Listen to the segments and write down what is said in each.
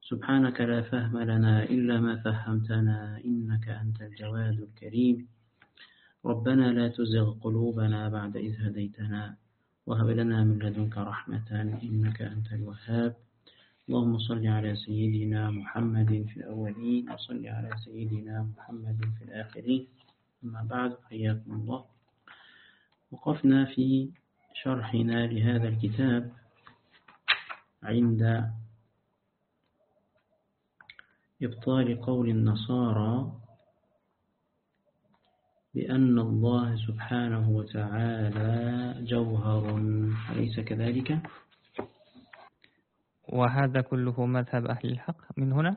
سبحانك لا فهم لنا إلا ما فهمتنا إنك أنت الجواد الكريم. ربنا لا تزغ قلوبنا بعد إذ هديتنا وهب لنا من لدنك رحمة إنك أنت الوهاب. اللهم صل على سيدنا محمد في الأولين وصل على سيدنا محمد في الآخرين. أما بعد، حياكم الله. وقفنا في شرحنا لهذا الكتاب عند إبطال قول النصارى بأن الله سبحانه وتعالى جوهر، أليس كذلك؟ وهذا كله مذهب أهل الحق من هنا؟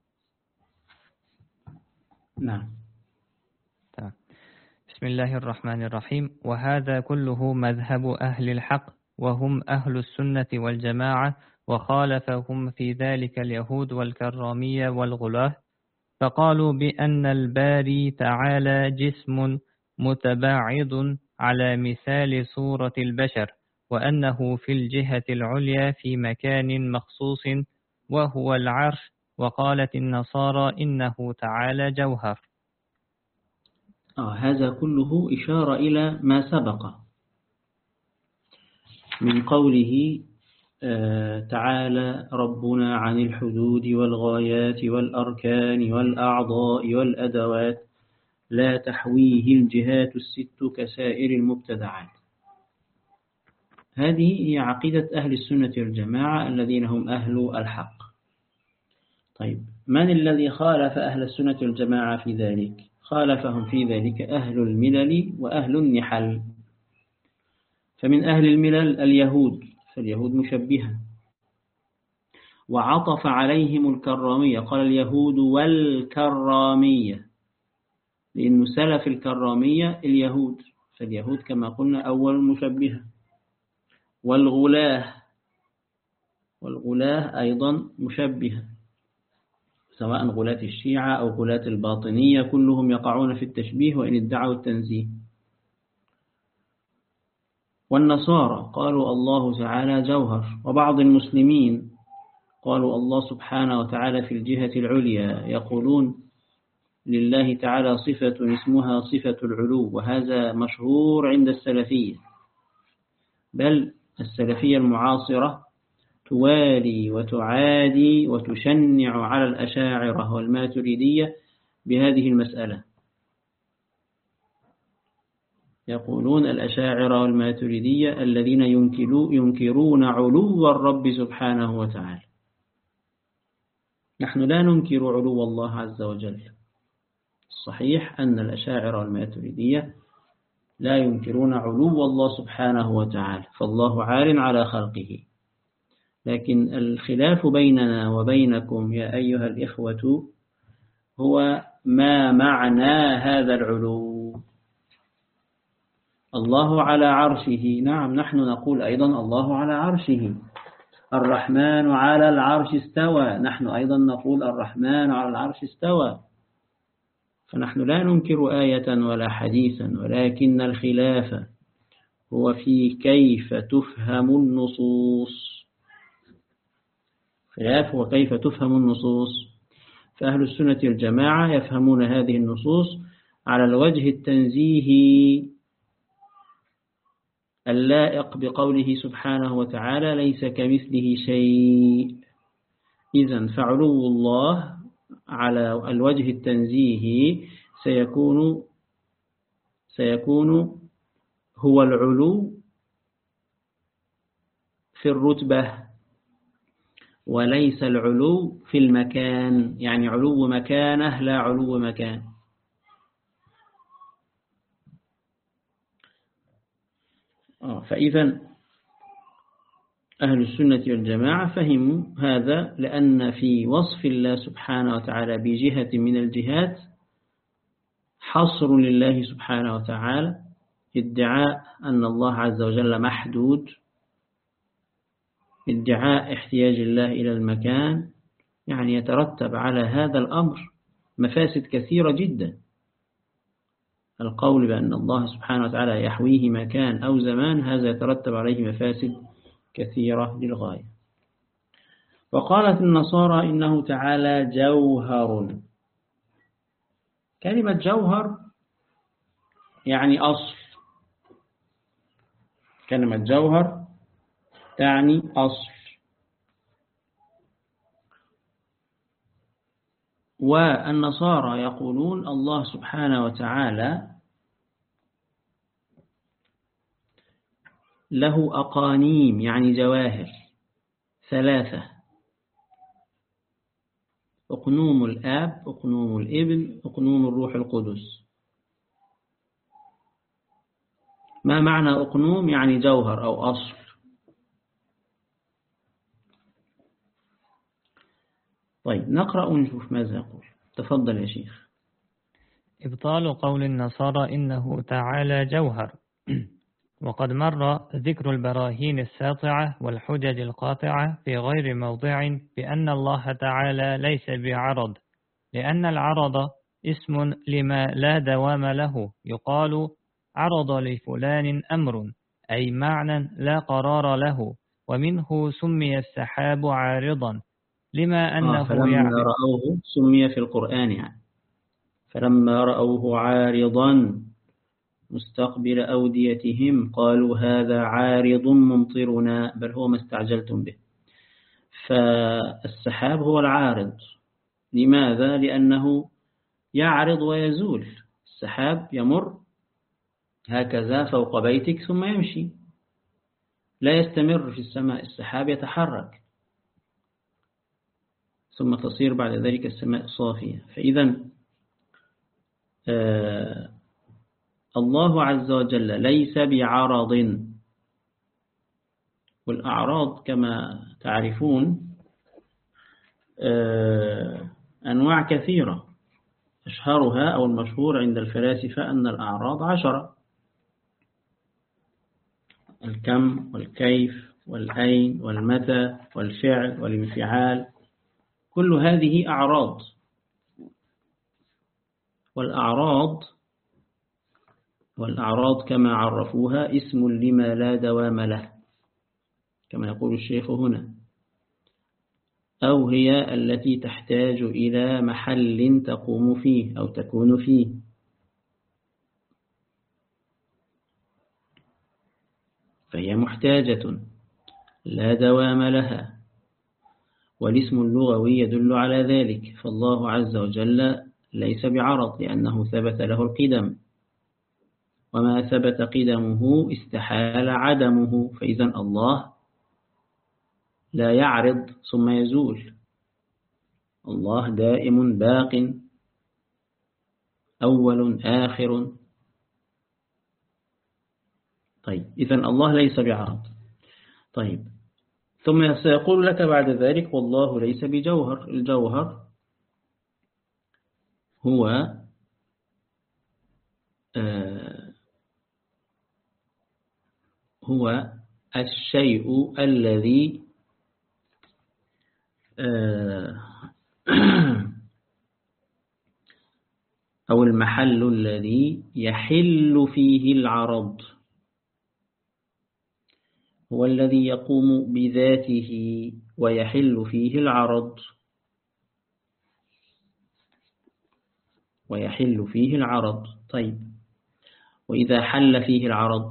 نعم. تمام. بسم الله الرحمن الرحيم. وهذا كله مذهب أهل الحق وهم أهل السنة والجماعة، وخالفهم في ذلك اليهود والكرامية والغلاة، فقالوا بأن الباري تعالى جسم متباعد على مثال صورة البشر، وأنه في الجهة العليا في مكان مخصوص وهو العرش. وقالت النصارى إنه تعالى جوهر. هذا كله إشارة إلى ما سبق من قوله تعالى ربنا عن الحدود والغايات والأركان والأعضاء والأدوات لا تحويه الجهات الست كسائر المبتدعات. هذه هي عقيدة أهل السنة والجماعة الذين هم أهل الحق. طيب، من الذي خالف أهل السنة والجماعة في ذلك؟ خالفهم في ذلك أهل الملل وأهل النحل. فمن أهل الملل اليهود، فاليهود مشبهة، وعطف عليهم الكرامية، قال اليهود والكرامية، لأنه سلف الكرامية اليهود، فاليهود كما قلنا أول المشبهة. والغلاة أيضا مشبهة، سواء غلاة الشيعة أو غلاة الباطنية، كلهم يقعون في التشبيه وإن ادعوا التنزيه. والنصارى قالوا الله تعالى جوهر، وبعض المسلمين قالوا الله سبحانه وتعالى في الجهة العليا، يقولون لله تعالى صفة اسمها صفة العلو، وهذا مشهور عند السلفية، بل السلفية المعاصرة توالي وتعادي وتشنع على الأشاعرة والماتريدية بهذه المسألة. يقولون الأشاعرة والماتريدية الذين ينكرون علو الرب سبحانه وتعالى. نحن لا ننكر علو الله عز وجل. الصحيح أن الأشاعرة والماتريدية لا ينكرون علو الله سبحانه وتعالى، فالله عال على خلقه. لكن الخلاف بيننا وبينكم يا أيها الإخوة هو ما معنى هذا العلو. الله على عرشه، نعم، نحن نقول أيضا الله على عرشه. الرحمن على العرش استوى، نحن أيضا نقول الرحمن على العرش استوى. فنحن لا ننكر آية ولا حديثا، ولكن الخلاف هو في كيف تفهم النصوص. خلاف وكيف تفهم النصوص. فأهل السنة والجماعة يفهمون هذه النصوص على الوجه التنزيهي اللائق بقوله سبحانه وتعالى ليس كمثله شيء. إذن فعلو الله على الوجه التنزيهي سيكون هو العلو في الرتبة، وليس العلو في المكان، يعني علو مكانه لا علو مكان. فإذا أهل السنة والجماعة فهموا هذا، لأن في وصف الله سبحانه وتعالى بجهة من الجهات حصر لله سبحانه وتعالى، ادعاء أن الله عز وجل محدود، ادعاء احتياج الله إلى المكان، يعني يترتب على هذا الأمر مفاسد كثيرة جدا. القول بأن الله سبحانه وتعالى يحويه مكان أو زمان، هذا يترتب عليه مفاسد كثيرة للغاية. وقالت النصارى إنه تعالى جوهر. كلمة جوهر يعني أصل، كلمة جوهر تعني أصل. والنصارى يقولون الله سبحانه وتعالى له أقانيم يعني جواهر 3: أقنوم الآب، أقنوم الابن، أقنوم الروح القدس. ما معنى أقنوم؟ يعني جوهر أو أصل. طيب نقرأ ونشوف ماذا يقول. تفضل يا شيخ. إبطال قول النصارى إنه تعالى جوهر. وقد مر ذكر البراهين الساطعة والحجج القاطعة في غير موضع بأن الله تعالى ليس بعرض، لأن العرض اسم لما لا دوام له، يقال عرض لفلان أمر، أي معنى لا قرار له، ومنه سمي السحاب عارضا لما أنه فلما رأوه سمي في القرآن يعني، فلما رأوه عارضا مستقبل أوديتهم قالوا هذا عارض ممطرنا، بل هو ما استعجلتم به. فالسحاب هو العارض. لماذا؟ لأنه يعرض ويزول. السحاب يمر هكذا فوق بيتك ثم يمشي، لا يستمر في السماء. السحاب يتحرك ثم تصير بعد ذلك السماء صافية. فإذا الله عز وجل ليس بعرض. والأعراض كما تعرفون أنواع كثيرة، أشهرها أو المشهور عند الفلاسفة أن الأعراض 10: الكم والكيف والأين والمتى والفعل والانفعال، كل هذه أعراض. والأعراض كما عرفوها اسم لما لا دوام له، كما يقول الشيخ هنا، أو هي التي تحتاج إلى محل تقوم فيه أو تكون فيه. فهي محتاجة لا دوام لها، والاسم اللغوي يدل على ذلك. فالله عز وجل ليس بعرض لأنه ثبت له القدم، وما ثبت قدمه استحال عدمه. فإذا الله لا يعرض ثم يزول، الله دائم باق أول آخر. طيب إذن الله ليس بعرض. طيب ثم سيقول لك بعد ذلك والله ليس بجوهر. الجوهر هو الشيء الذي أو المحل الذي يحل فيه العرض، هو الذي يقوم بذاته ويحل فيه العرض، ويحل فيه العرض. طيب وإذا حل فيه العرض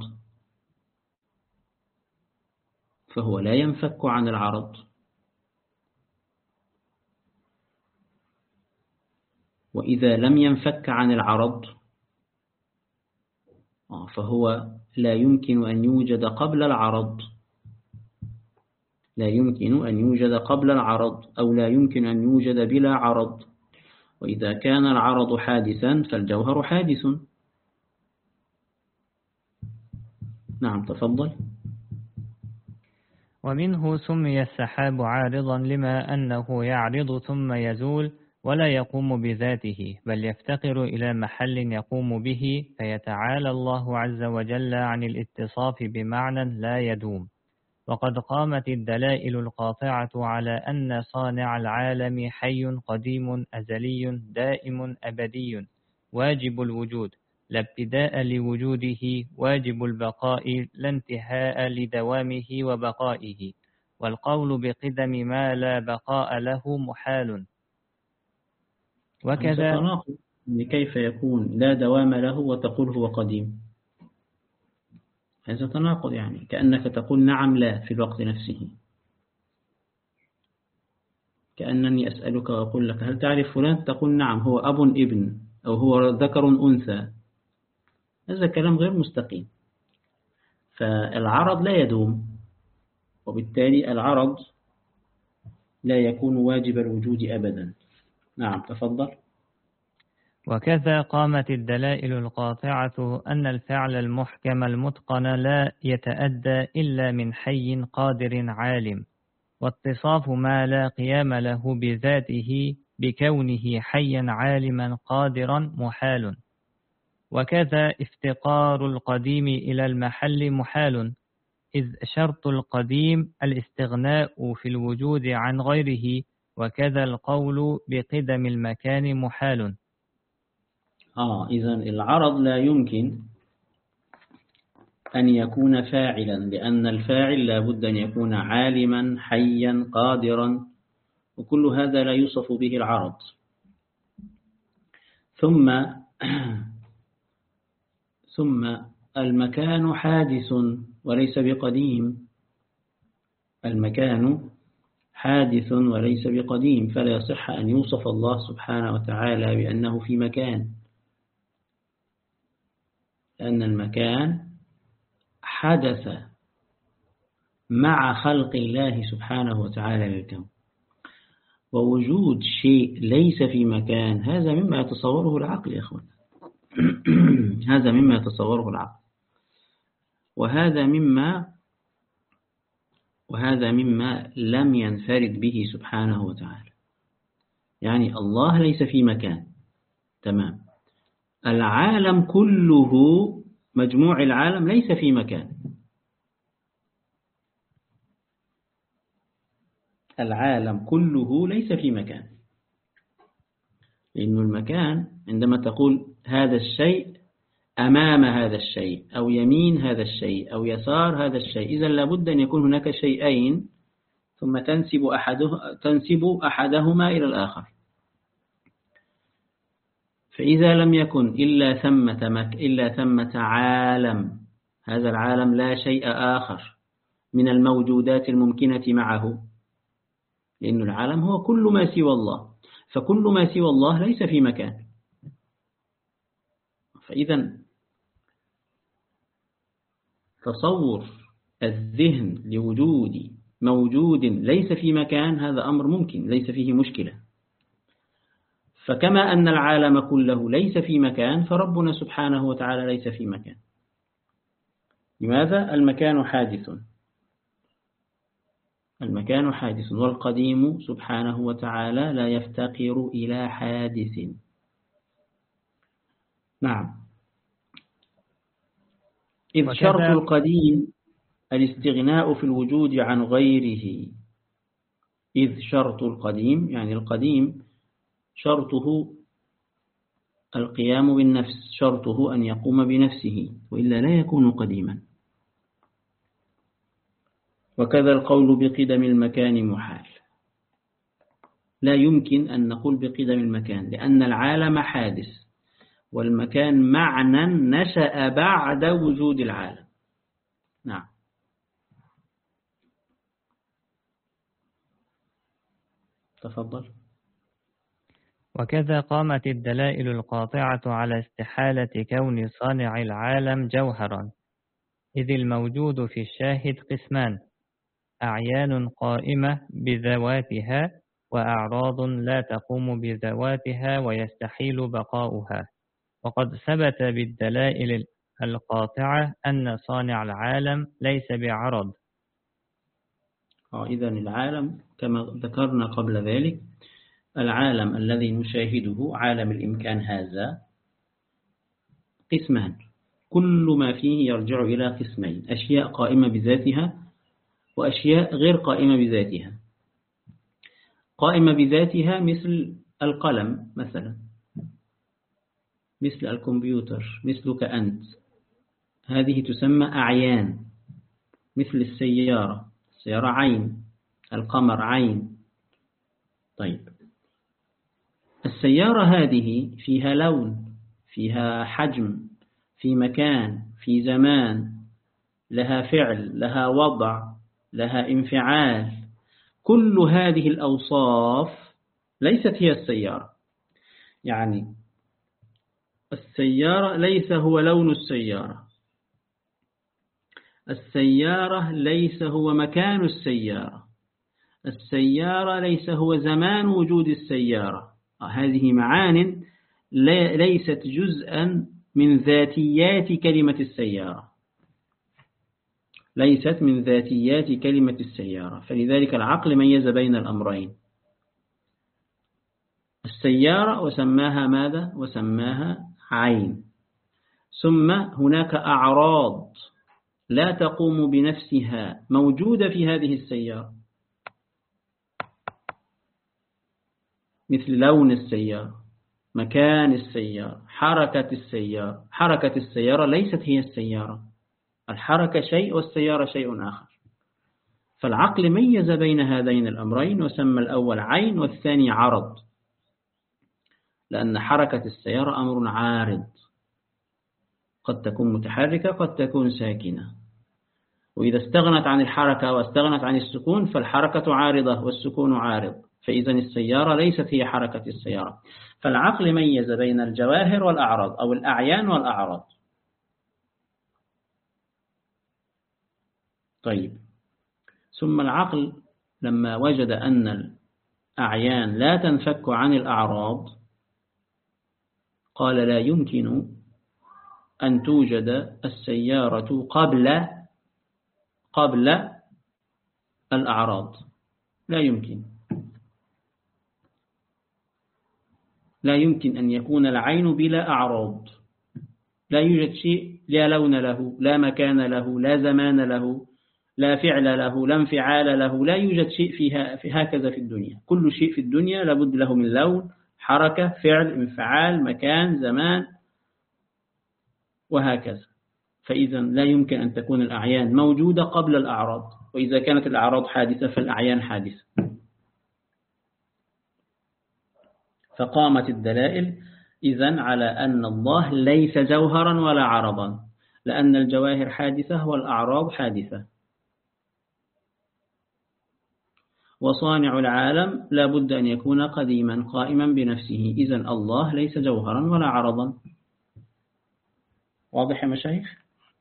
فهو لا ينفك عن العرض، وإذا لم ينفك عن العرض فهو لا يمكن أن يوجد قبل العرض، لا يمكن أن يوجد قبل العرض، أو لا يمكن أن يوجد بلا عرض. وإذا كان العرض حادثا فالجوهر حادث. نعم تفضل. ومنه سمي السحاب عارضا لما أنه يعرض ثم يزول ولا يقوم بذاته، بل يفتقر إلى محل يقوم به، فيتعالى الله عز وجل عن الاتصاف بمعنى لا يدوم. وقد قامت الدلائل القاطعة على أن صانع العالم حي قديم أزلي دائم أبدي واجب الوجود، لا ابتداء لوجوده، واجب البقاء لا انتهاء لدوامه وبقائه، والقول بقدم ما لا بقاء له محال. وكذا تناقض، كيف يكون لا دوام له وتقول هو قديم؟ هذا تناقض، يعني كأنك تقول نعم لا في الوقت نفسه. كأنني أسألك وأقول لك هل تعرف فلان؟ تقول نعم، هو أب ابن، أو هو ذكر أنثى. هذا كلام غير مستقيم. فالعرض لا يدوم، وبالتالي العرض لا يكون واجب الوجود أبدا. نعم، تفضل. وكذا قامت الدلائل القاطعة أن الفعل المحكم المتقن لا يتأدى إلا من حي قادر عالم، واتصاف ما لا قيام له بذاته بكونه حيا عالما قادرا محال. وكذا افتقار القديم إلى المحل محال، إذ شرط القديم الاستغناء في الوجود عن غيره، وكذا القول بقدم المكان محال. إذن العرض لا يمكن أن يكون فاعلا، لأن الفاعل لا بد أن يكون عالما حيا قادرا، وكل هذا لا يوصف به العرض. ثم المكان حادث وليس بقديم. المكان حادث وليس بقديم، فلا يصح أن يوصف الله سبحانه وتعالى بأنه في مكان، لأن المكان حدث مع خلق الله سبحانه وتعالى للكون. ووجود شيء ليس في مكان هذا مما يتصوره العقل يا أخوان. هذا مما يتصوره العقل، وهذا مما لم ينفرد به سبحانه وتعالى. يعني الله ليس في مكان، تمام. العالم كله، مجموع العالم ليس في مكان. العالم كله ليس في مكان، لأن المكان عندما تقول هذا الشيء أمام هذا الشيء، أو يمين هذا الشيء، أو يسار هذا الشيء، إذا لابد أن يكون هناك شيئين ثم تنسب أحدهما إلى الآخر. فإذا لم يكن إلا ثمة عالم، هذا العالم لا شيء آخر من الموجودات الممكنة معه، لأن العالم هو كل ما سوى الله، فكل ما سوى الله ليس في مكان. فإذا تصور الذهن لوجود موجود ليس في مكان هذا أمر ممكن، ليس فيه مشكلة. فكما أن العالم كله ليس في مكان، فربنا سبحانه وتعالى ليس في مكان. لماذا؟ المكان حادث. المكان حادث، والقديم سبحانه وتعالى لا يفتقر إلى حادث. نعم. إذ شرط القديم الاستغناء في الوجود عن غيره. إذ شرط القديم، يعني القديم شرطه القيام بالنفس، شرطه أن يقوم بنفسه، وإلا لا يكون قديما. وكذا القول بقدم المكان محال. لا يمكن أن نقول بقدم المكان، لأن العالم حادث، والمكان معنى نشأ بعد وجود العالم. نعم. تفضل. وكذا قامت الدلائل القاطعة على استحالة كون صانع العالم جوهرا، إذ الموجود في الشاهد قسمان: أعيان قائمة بذواتها، وأعراض لا تقوم بذواتها ويستحيل بقاؤها. وقد ثبت بالدلائل القاطعة أن صانع العالم ليس بعرض. إذن العالم كما ذكرنا قبل ذلك، العالم الذي نشاهده عالم الإمكان هذا قسمان، كل ما فيه يرجع إلى قسمين: أشياء قائمة بذاتها وأشياء غير قائمة بذاتها. قائمة بذاتها مثل القلم مثلا، مثل الكمبيوتر، مثلك أنت، هذه تسمى أعيان. مثل السيارة، السيارة عين، القمر عين. طيب السيارة هذه فيها لون، فيها حجم، في مكان، في زمان، لها فعل، لها وضع، لها انفعال. كل هذه الأوصاف ليست هي السيارة. يعني السيارة ليس هو لون السيارة، السيارة ليس هو مكان السيارة، السيارة ليس هو زمان وجود السيارة. هذه معان ليست جزءا من ذاتيات كلمة السيارة، ليست من ذاتيات كلمة السيارة. فلذلك العقل ميز بين الأمرين، السيارة وسماها ماذا؟ وسماها عين. ثم هناك أعراض لا تقوم بنفسها موجودة في هذه السيارة، مثل لون السيارة، مكان السيارة، حركة السيارة. حركة السيارة ليست هي السيارة، الحركة شيء والسيارة شيء آخر. فالعقل ميز بين هذين الأمرين وسمى الأول عين والثاني عرض، لأن حركة السيارة أمر عارض، قد تكون متحركة قد تكون ساكنة، وإذا استغنت عن الحركة واستغنت عن السكون فالحركة عارضة والسكون عارض. فإذا السيارة ليست هي حركة السيارة. فالعقل ميز بين الجواهر والأعراض أو الأعيان والأعراض. طيب ثم العقل لما وجد أن الأعيان لا تنفك عن الأعراض قال لا يمكن أن توجد السيارة قبل الأعراض، لا يمكن. لا يمكن أن يكون العين بلا أعراض، لا يوجد شيء لا لون له، لا مكان له، لا زمان له، لا فعل له، لا انفعال له، لا يوجد شيء في هكذا في الدنيا. كل شيء في الدنيا لابد له من لون، حركة، فعل، انفعال، مكان، زمان، وهكذا. فإذا لا يمكن أن تكون الأعيان موجودة قبل الأعراض، وإذا كانت الأعراض حادثة فالأعيان حادثة. فقامت الدلائل إذن على أن الله ليس جوهرا ولا عرضا، لأن الجواهر حادثة والأعراض حادثة. وصانع العالم لا بد أن يكون قديما قائما بنفسه، إذن الله ليس جوهرا ولا عرضا. واضح يا مشايخ؟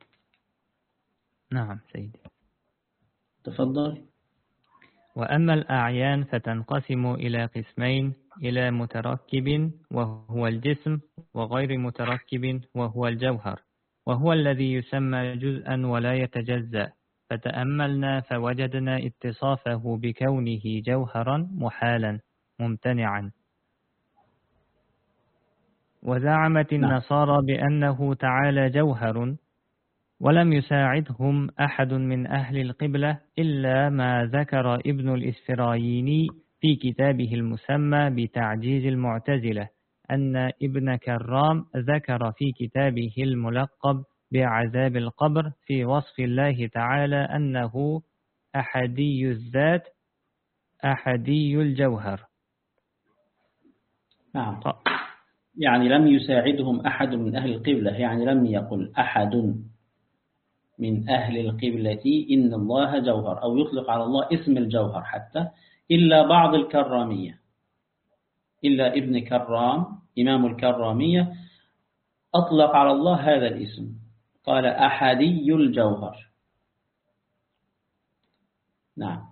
نعم سيدي. تفضل. وأما الأعيان فتنقسم إلى قسمين، إلى متركب وهو الجسم، وغير متركب وهو الجوهر، وهو الذي يسمى جزءا ولا يتجزأ. فتأملنا فوجدنا اتصافه بكونه جوهرا محالا ممتنعا. وزعمت النصارى بأنه تعالى جوهر، ولم يساعدهم أحد من أهل القبلة إلا ما ذكر ابن الإسفرايني في كتابه المسمى بتعجيز المعتزلة، أن ابن كرام ذكر في كتابه الملقب بعذاب القبر في وصف الله تعالى أنه أحدي الذات أحدي الجوهر. نعم، يعني لم يساعدهم أحد من أهل القبلة، يعني لم يقل أحد من أهل القبلة إن الله جوهر، أو يطلق على الله اسم الجوهر حتى، إلا بعض الكرامية، إلا ابن كرام إمام الكرامية أطلق على الله هذا الاسم، قال أحدي الجوهر. نعم.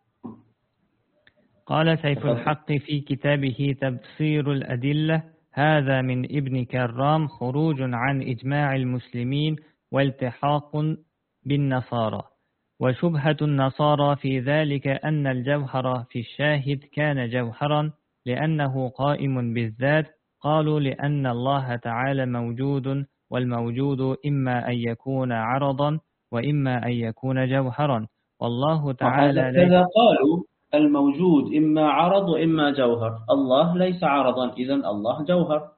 قال سيف الحق في كتابه تبصير الأدلة: هذا من ابن كرام خروج عن إجماع المسلمين والتحاق بالنصارى. وشبهة النصارى في ذلك أن الجوهر في الشاهد كان جوهرا لأنه قائم بالذات. قالوا لأن الله تعالى موجود، والموجود إما أن يكون عرضا وإما أن يكون جوهرا، والله تعالى كذا قالوا الموجود إما عرض وإما جوهر، الله ليس عرضا، إذن الله جوهر.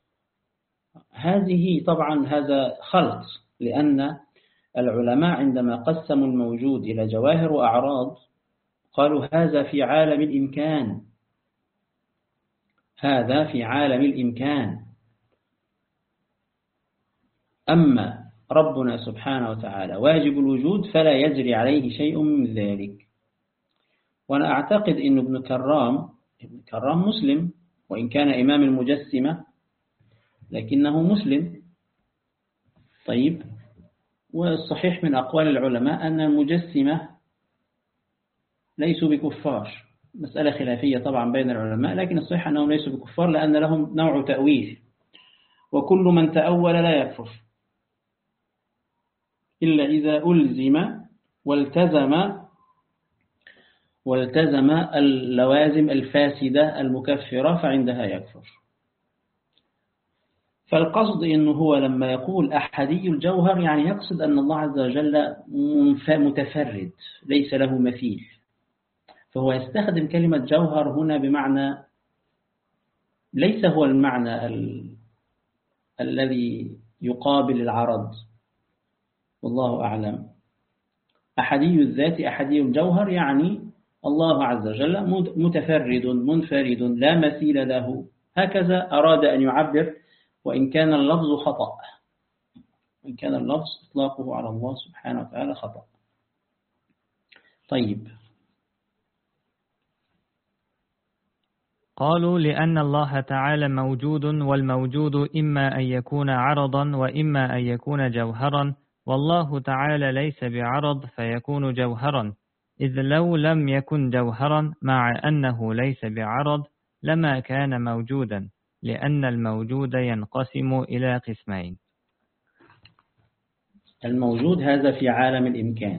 هذه طبعا هذا خلط، لأن العلماء عندما قسموا الموجود إلى جواهر وأعراض قالوا هذا في عالم الإمكان، هذا في عالم الإمكان. أما ربنا سبحانه وتعالى واجب الوجود فلا يجري عليه شيء من ذلك. وأنا أعتقد أن ابن كرام مسلم، وإن كان إمام المجسمة لكنه مسلم. طيب، والصحيح من أقوال العلماء أن المجسمة ليسوا بكفار، مسألة خلافية طبعا بين العلماء، لكن الصحيح أنهم ليسوا بكفار لأن لهم نوع تأويل، وكل من تأول لا يكفر إلا إذا ألزم والتزم اللوازم الفاسدة المكفرة فعندها يكفر. فالقصد إنه هو لما يقول أحدي الجوهر يعني يقصد أن الله عز وجل متفرد ليس له مثيل، فهو يستخدم كلمة جوهر هنا بمعنى ليس هو المعنى الذي يقابل العرض، والله أعلم. أحدي الذات أحدي الجوهر يعني الله عز وجل متفرد منفرد لا مثيل له، هكذا أراد أن يعبر، وإن كان اللفظ خطأ، إن كان اللفظ إطلاقه على الله سبحانه وتعالى خطأ. طيب، قالوا لأن الله تعالى موجود، والموجود إما أن يكون عرضا وإما أن يكون جوهرا، والله تعالى ليس بعرض فيكون جوهرا، إذ لو لم يكن جوهرا مع أنه ليس بعرض لما كان موجودا، لأن الموجود ينقسم إلى قسمين. الموجود هذا في عالم الإمكان.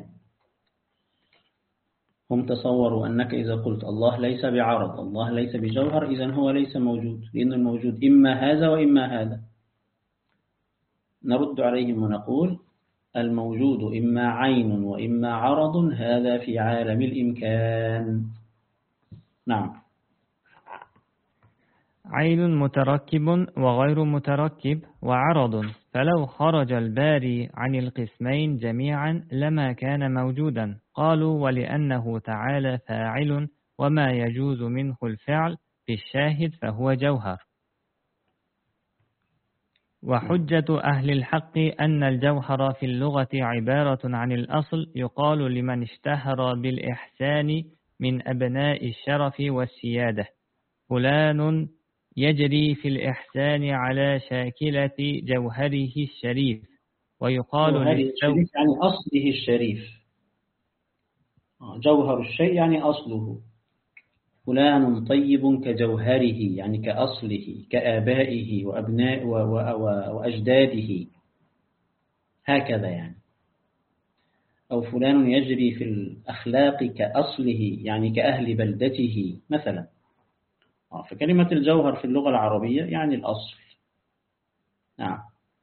هم تصوروا أنك إذا قلت الله ليس بعرض الله ليس بجوهر إذن هو ليس موجود، لأن الموجود إما هذا وإما هذا. نرد عليهم ونقول الموجود إما عين وإما عرض، هذا في عالم الإمكان. نعم. عين متركب وغير متركب وعرض، فلو خرج الباري عن القسمين جميعا لما كان موجودا. قالوا ولأنه تعالى فاعل وما يجوز منه الفعل في الشاهد فهو جوهر. وحجة أهل الحق أن الجوهر في اللغة عبارة عن الأصل، يقال لمن اشتهر بالإحسان من أبناء الشرف والسيادة فلان يجري في الإحسان على شاكلة جوهره الشريف. ويقال للثوب يعني أصله الشريف، جوهر الشيء يعني أصله. فلان طيب كجوهره يعني كأصله كآبائه وأبناء وأجداده، هكذا يعني. أو فلان يجري في الأخلاق كأصله يعني كأهل بلدته مثلا. فكلمة الجوهر في اللغة العربية يعني الأصل. نعم.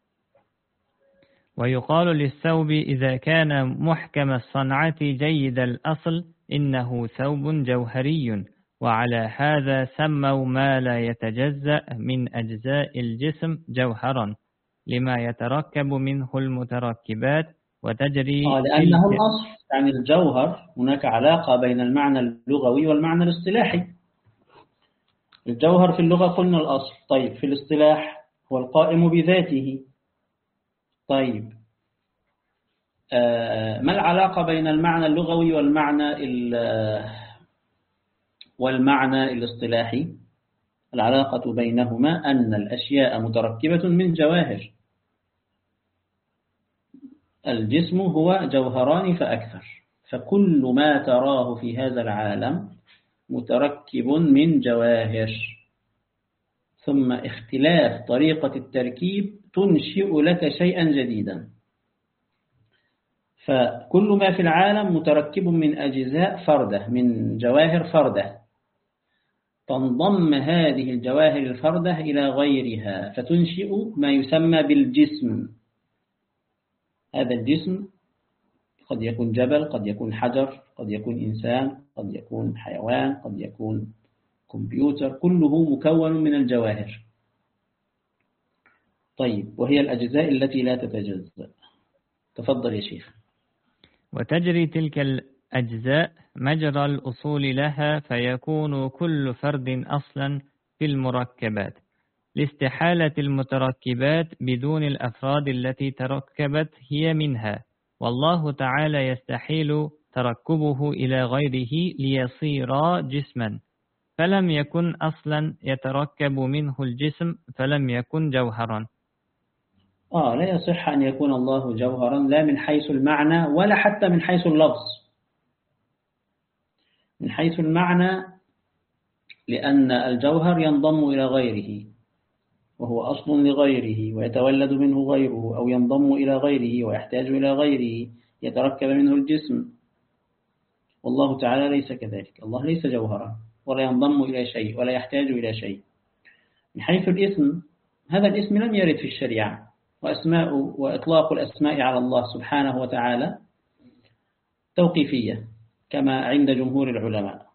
ويقال للثوب إذا كان محكم الصنعة جيد الأصل إنه ثوب جوهري، وعلى هذا سموا ما لا يتجزأ من أجزاء الجسم جوهرا لما يتركب منه المتركبات وتجري لأنه الأصل. يعني الجوهر هناك علاقة بين المعنى اللغوي والمعنى الاصطلاحي. الجوهر في اللغة قلنا الأصل، طيب في الاصطلاح هو القائم بذاته. طيب، ما العلاقة بين المعنى اللغوي والمعنى الاصطلاحي؟ العلاقة بينهما أن الأشياء متركبة من جواهر. الجسم هو جوهران فأكثر، فكل ما تراه في هذا العالم متركب من جواهر، ثم اختلاف طريقة التركيب تنشئ لك شيئا جديدا. فكل ما في العالم متركب من أجزاء فردة، من جواهر فردة، تنضم هذه الجواهر الفردة إلى غيرها فتنشئ ما يسمى بالجسم. هذا الجسم قد يكون جبل، قد يكون حجر، قد يكون إنسان، قد يكون حيوان، قد يكون كمبيوتر، كله مكون من الجواهر. طيب، وهي الأجزاء التي لا تتجزأ. تفضل يا شيخ. وتجري تلك أجزاء مجرى الأصول لها، فيكون كل فرد أصلا في المركبات، لاستحالة المتركبات بدون الأفراد التي تركبت هي منها، والله تعالى يستحيل تركبه إلى غيره ليصير جسما، فلم يكن أصلا يتركب منه الجسم فلم يكن جوهرا. لا يصح أن يكون الله جوهرا، لا من حيث المعنى ولا حتى من حيث اللفظ. من حيث المعنى لأن الجوهر ينضم إلى غيره وهو أصل لغيره، ويتولد منه غيره، أو ينضم إلى غيره ويحتاج إلى غيره يتركب منه الجسم. والله تعالى ليس كذلك، الله ليس جوهرا ولا ينضم إلى شيء ولا يحتاج إلى شيء. من حيث الاسم، هذا الاسم لم يرد في الشريعة، وإطلاق الأسماء على الله سبحانه وتعالى توقيفية كما عند جمهور العلماء،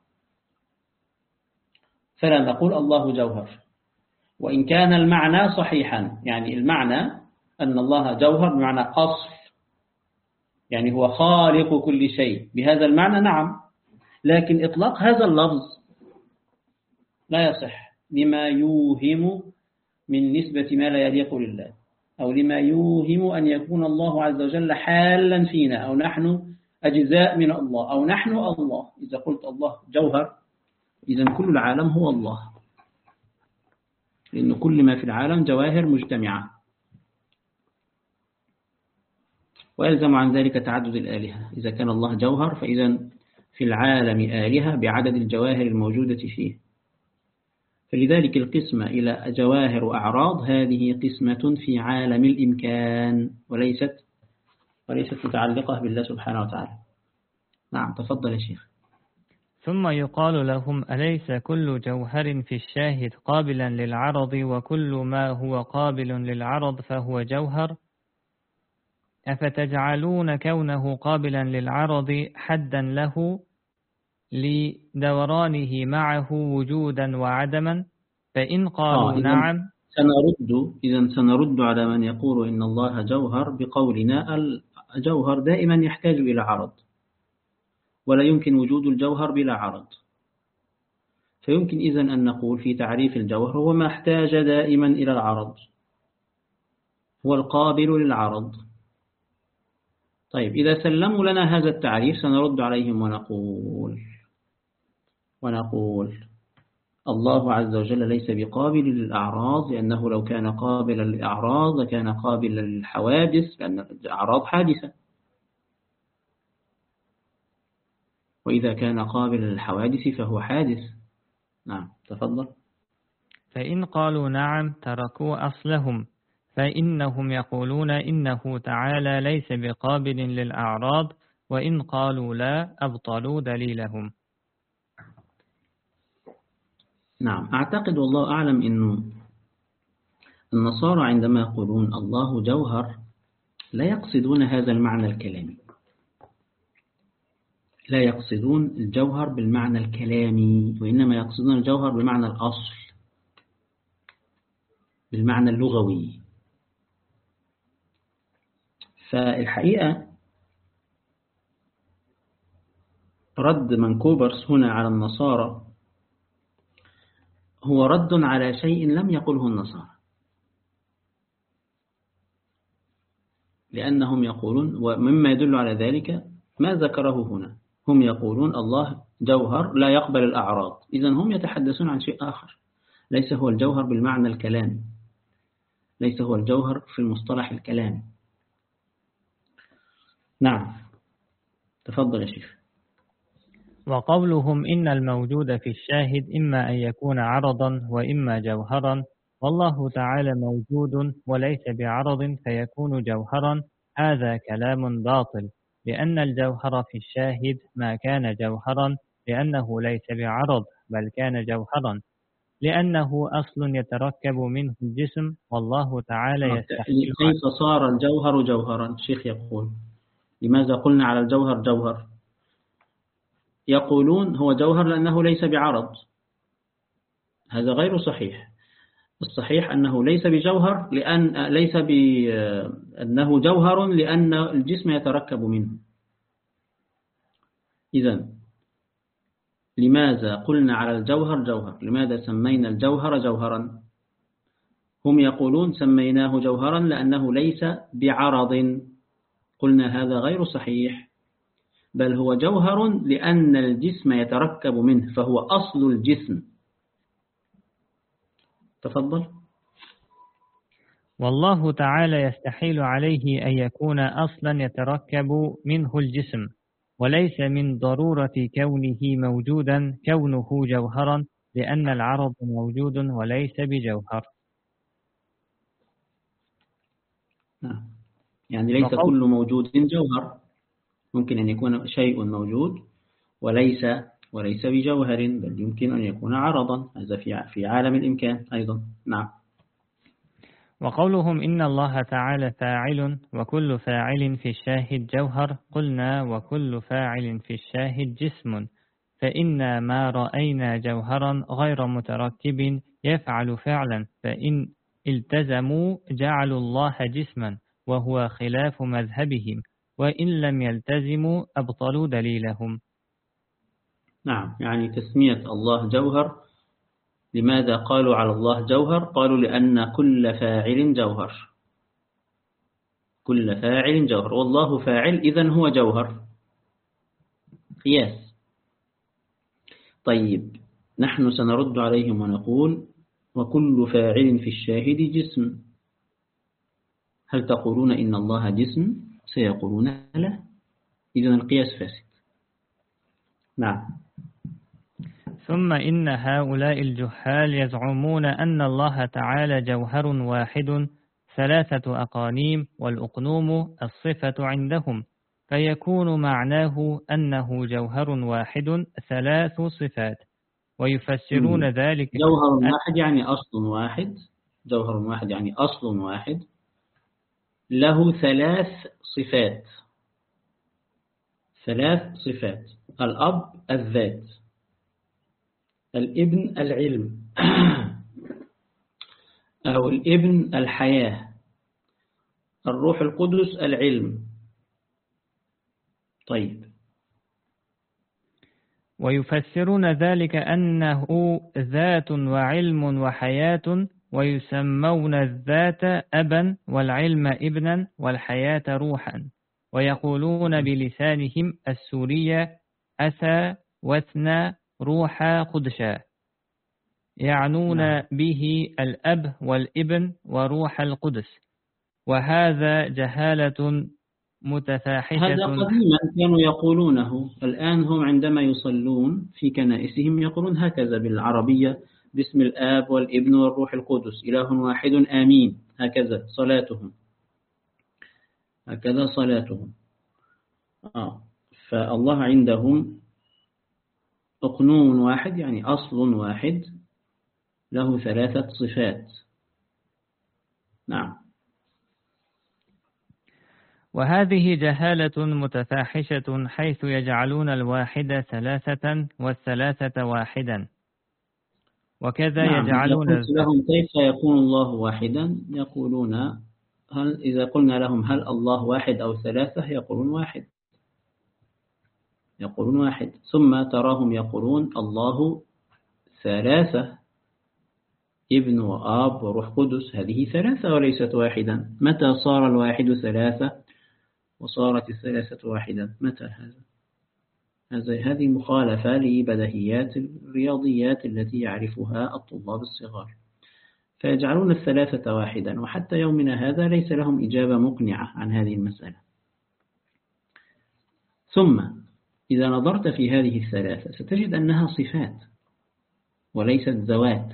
فلا نقول الله جوهر، وإن كان المعنى صحيحا. يعني المعنى أن الله جوهر بمعنى أصل، يعني هو خالق كل شيء، بهذا المعنى نعم، لكن إطلاق هذا اللفظ لا يصح لما يوهم من نسبة ما لا يليق لله، أو لما يوهم أن يكون الله عز وجل حالا فينا، أو نحن أجزاء من الله، أو نحن الله. إذا قلت الله جوهر إذن كل العالم هو الله، لأن كل ما في العالم جواهر مجتمعة، ويلزم عن ذلك تعدد الآلهة. إذا كان الله جوهر فإذن في العالم آلهة بعدد الجواهر الموجودة فيه. فلذلك القسمة إلى جواهر وأعراض هذه قسمة في عالم الإمكان، وليست متعلقة بالله سبحانه وتعالى. نعم، تفضل يا شيخ. ثم يقال لهم: أليس كل جوهر في الشاهد قابلا للعرض، وكل ما هو قابل للعرض فهو جوهر؟ أفتجعلون كونه قابلا للعرض حدا له لدورانه معه وجودا وعدما؟ فإن قالوا نعم سنرد على من يقول إن الله جوهر بقولنا الجوهر دائما يحتاج إلى عرض، ولا يمكن وجود الجوهر بلا عرض. فيمكن إذن أن نقول في تعريف الجوهر هو ما احتاج دائما إلى العرض، هو القابل للعرض. طيب، إذا سلموا لنا هذا التعريف سنرد عليهم ونقول الله عز وجل ليس بقابل للأعراض، لأنه لو كان قابلا للأعراض لكان قابلا للحوادث، لأن الأعراض حادثة، وإذا كان قابلا للحوادث فهو حادث. نعم، تفضل. فإن قالوا نعم تركوا أصلهم، فإنهم يقولون إنه تعالى ليس بقابل للأعراض، وإن قالوا لا أبطلوا دليلهم. نعم، أعتقد والله أعلم أن النصارى عندما يقولون الله جوهر لا يقصدون هذا المعنى الكلامي، لا يقصدون الجوهر بالمعنى الكلامي، وإنما يقصدون الجوهر بمعنى الأصل، بالمعنى اللغوي. فالحقيقة رد من كوبرس هنا على النصارى هو رد على شيء لم يقله النصارى، لأنهم يقولون، ومما يدل على ذلك ما ذكره هنا، هم يقولون الله جوهر لا يقبل الأعراض، إذن هم يتحدثون عن شيء آخر، ليس هو الجوهر بالمعنى الكلامي، ليس هو الجوهر في المصطلح الكلامي. نعم، تفضل يا شيخ. وقولهم إن الموجود في الشاهد إما أن يكون عرضا وإما جوهرا، والله تعالى موجود وليس بعرض فيكون جوهرا، هذا كلام باطل، لأن الجوهر في الشاهد ما كان جوهرا لأنه ليس بعرض بل كان جوهرا، لأنه أصل يتركب منه الجسم، والله تعالى يستحيل. كيف صار الجوهر جوهرا؟ الشيخ يقول لماذا قلنا على الجوهر جوهر؟ يقولون هو جوهر لأنه ليس بعرض، هذا غير صحيح. الصحيح أنه ليس بجوهر، أنه جوهر لأن الجسم يتركب منه. إذن لماذا قلنا على الجوهر جوهر؟ لماذا سمينا الجوهر جوهرا؟ هم يقولون سميناه جوهرا لأنه ليس بعرض. قلنا هذا غير صحيح، بل هو جوهر لأن الجسم يتركب منه، فهو أصل الجسم. تفضل. والله تعالى يستحيل عليه أن يكون أصلا يتركب منه الجسم، وليس من ضرورة كونه موجودا كونه جوهرا، لأن العرض موجود وليس بجوهر. يعني ليس كل موجود جوهر، ممكن أن يكون شيء موجود وليس بجوهر، بل يمكن أن يكون عرضا. هذا في عالم الإمكان أيضا. نعم. وقولهم إن الله تعالى فاعل وكل فاعل في الشاهد جوهر، قلنا وكل فاعل في الشاهد جسم، فإنا ما رأينا جوهرا غير متركب يفعل فعلا، فإن التزموا جعلوا الله جسما، وهو خلاف مذهبهم، وإن لم يلتزموا أبطلوا دليلهم. نعم، يعني تسمية الله جوهر، لماذا قالوا على الله جوهر؟ قالوا لأن كل فاعل جوهر، كل فاعل جوهر، والله فاعل، إذن هو جوهر. قياس. طيب، نحن سنرد عليهم ونقول وكل فاعل في الشاهد جسم. هل تقولون إن الله جسم؟ سيقولون لا، إذن القياس فاسد. نعم. ثم إن هؤلاء الجهال يزعمون أن الله تعالى جوهر واحد 3 أقانيم، والأقنوم الصفة عندهم، فيكون معناه أنه جوهر واحد 3 صفات، ويفسرون ذلك جوهر واحد يعني أصل واحد، جوهر واحد يعني أصل واحد له 3 صفات، 3 صفات: الأب الذات، الابن العلم أو الابن الحياة، الروح القدس العلم. طيب، ويفسرون ذلك أنه ذات وعلم وحياة، ويسمون الذات أبا والعلم ابنا والحياة روحا، ويقولون بلسانهم السورية أسى واثنى روحا قدشا، يعنون به الأب والابن وروح القدس، وهذا جهالة متفاحشة. هذا قديما كانوا يقولونه، الآن هم عندما يصلون في كنائسهم يقولون هكذا بالعربية: باسم الآب والابن والروح القدس إله واحد آمين. هكذا صلاتهم، هكذا صلاتهم. فالله عندهم أقنوم واحد يعني أصل واحد له 3 صفات. نعم. وهذه جهالة متفاحشة، حيث يجعلون الواحد 3 والثلاثة واحدا، وكذا يجعلون لهم كيف يكون الله واحدا؟ يقولون إذا قلنا لهم هل الله واحد أو 3؟ يقولون واحد، يقولون واحد. ثم تراهم يقولون الله 3، ابن وآب وروح قدس، هذه 3 وليست واحدا. متى صار الواحد 3 وصارت 3 واحدا؟ متى هذه مخالفة لبديهيات الرياضيات التي يعرفها الطلاب الصغار، فيجعلون 3 واحدا، وحتى يومنا هذا ليس لهم إجابة مقنعة عن هذه المسألة. ثم إذا نظرت في هذه 3 ستجد أنها صفات وليست ذوات،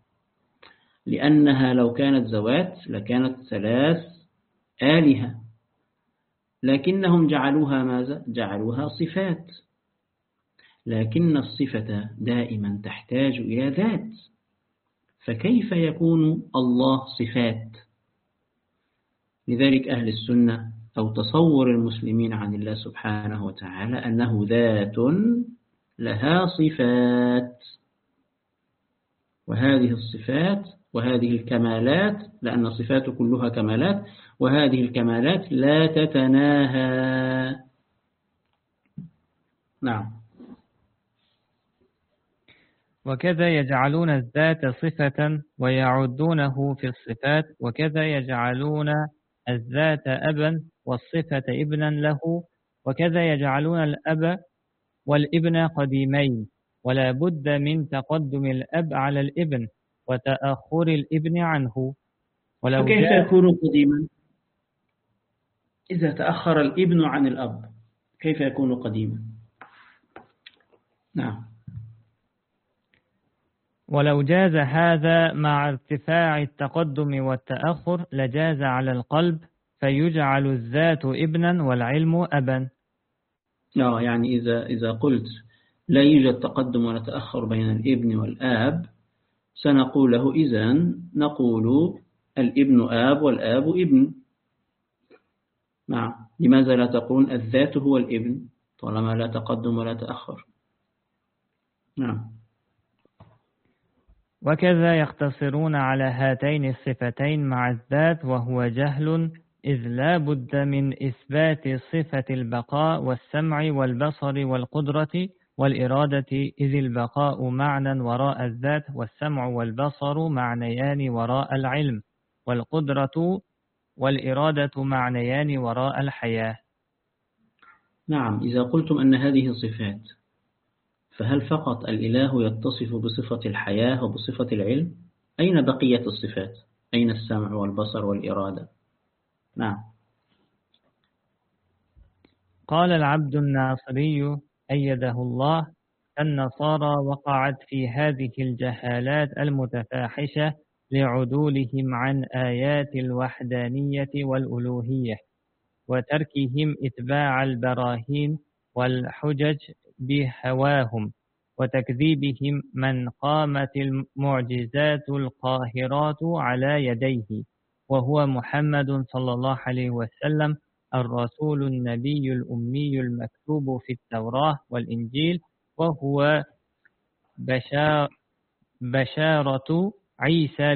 لأنها لو كانت ذوات لكانت 3 آلهة، لكنهم جعلوها ماذا؟ جعلوها صفات، لكن الصفة دائما تحتاج إلى ذات، فكيف يكون الله صفات؟ لذلك أهل السنة أو تصور المسلمين عن الله سبحانه وتعالى أنه ذات لها صفات، وهذه الصفات وهذه الكمالات، لأن الصفات كلها كمالات، وهذه الكمالات لا تتناهى. نعم. وكذا يجعلون الذات صفة ويعدونه في الصفات، وكذا يجعلون الذات أبا والصفة ابنا له، وكذا يجعلون الأب والابن قديمين، ولا بد من تقدم الأب على الابن وتأخر الابن عنه. ولو فكيف يكون قديما إذا تأخر الابن عن الأب؟ كيف يكون قديما؟ نعم. ولو جاز هذا مع ارتفاع التقدم والتأخر لجاز على القلب، فيجعل الذات ابنا والعلم أبا. يعني إذا قلت لا يوجد تقدم ولا تأخر بين الابن والآب، سنقول له إذن نقول الابن آب والآب ابن. نعم. لماذا لا تقول الذات هو الابن طالما لا تقدم ولا تأخر؟ نعم. وكذا يختصرون على هاتين الصفتين مع الذات، وهو جهل، إذ لا بد من إثبات صفة البقاء والسمع والبصر والقدرة والإرادة، إذ البقاء معنى وراء الذات، والسمع والبصر معنيان وراء العلم، والقدرة والإرادة معنيان وراء الحياة. نعم. إذا قلتم أن هذه صفات، فهل فقط الإله يتصف بصفة الحياة وبصفة العلم؟ أين بقية الصفات؟ أين السمع والبصر والإرادة؟ نعم. قال العبد الناصري أيده الله: النصارى وقعت في هذه الجهالات المتفاحشة لعدولهم عن آيات الوحدانية والألوهية، وتركهم إتباع البراهين والحجج بهواهم، وتكذيبهم من قامت المعجزات القاهرات على يديه، وهو محمد صلى الله عليه وسلم الرسول النبي الأمي المكتوب في التوراة والإنجيل، وهو بشارة عيسى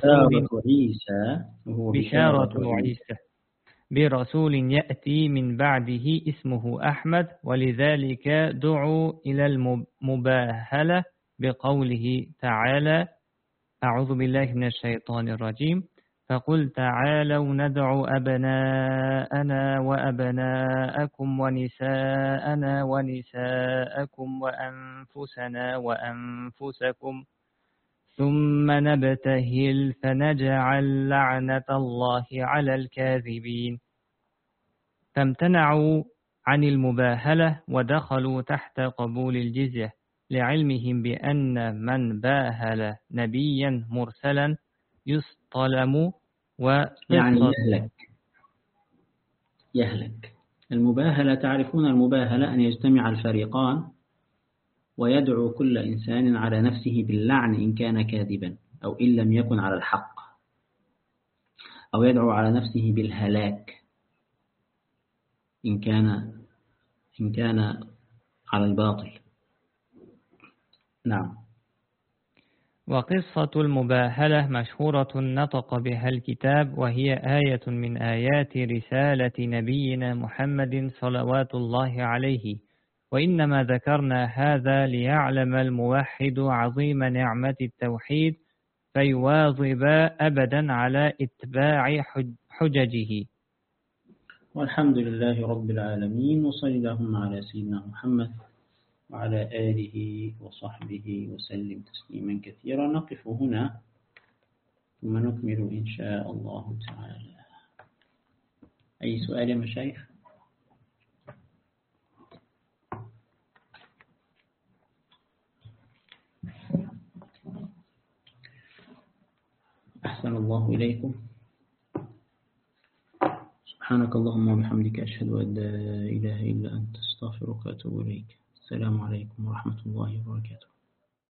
برسول يأتي من بعده اسمه أحمد، ولذلك دعوا إلى المباهلة بقوله تعالى: أعوذ بالله من الشيطان الرجيم، فقل تعالوا ندعو أبناءنا وأبناءكم ونساءنا ونساءكم وأنفسنا وأنفسكم ثم نبتهل فنجعل لعنة الله على الكاذبين. فامتنعوا عن المباهلة ودخلوا تحت قبول الجزية، لعلمهم بأن من باهل نبيا مرسلا يصطلم يعني يهلك. المباهلة، تعرفون المباهلة أن يجتمع الفريقان ويدعو كل إنسان على نفسه باللعن إن كان كاذبا، أو إن لم يكن على الحق، أو يدعو على نفسه بالهلاك إن كان على الباطل. نعم. وقصة المباهلة مشهورة نطق بها الكتاب، وهي آية من آيات رسالة نبينا محمد صلوات الله عليه. وإنما ذكرنا هذا ليعلم الموحد عظيم نعمة التوحيد، فيواظب أبدا على اتباع حججه. والحمد لله رب العالمين، وصلى اللهم على سيدنا محمد وعلى آله وصحبه وسلم تسليما كثيرا. نقف هنا ثم نكمل إن شاء الله تعالى. أي سؤال يا مشايخ؟ أحسن الله إليكم. سبحانك اللهم وبحمدك أشهد أن لا إله إلا أنت، استغفرك وأتوب إليك. السلام عليكم ورحمة الله وبركاته.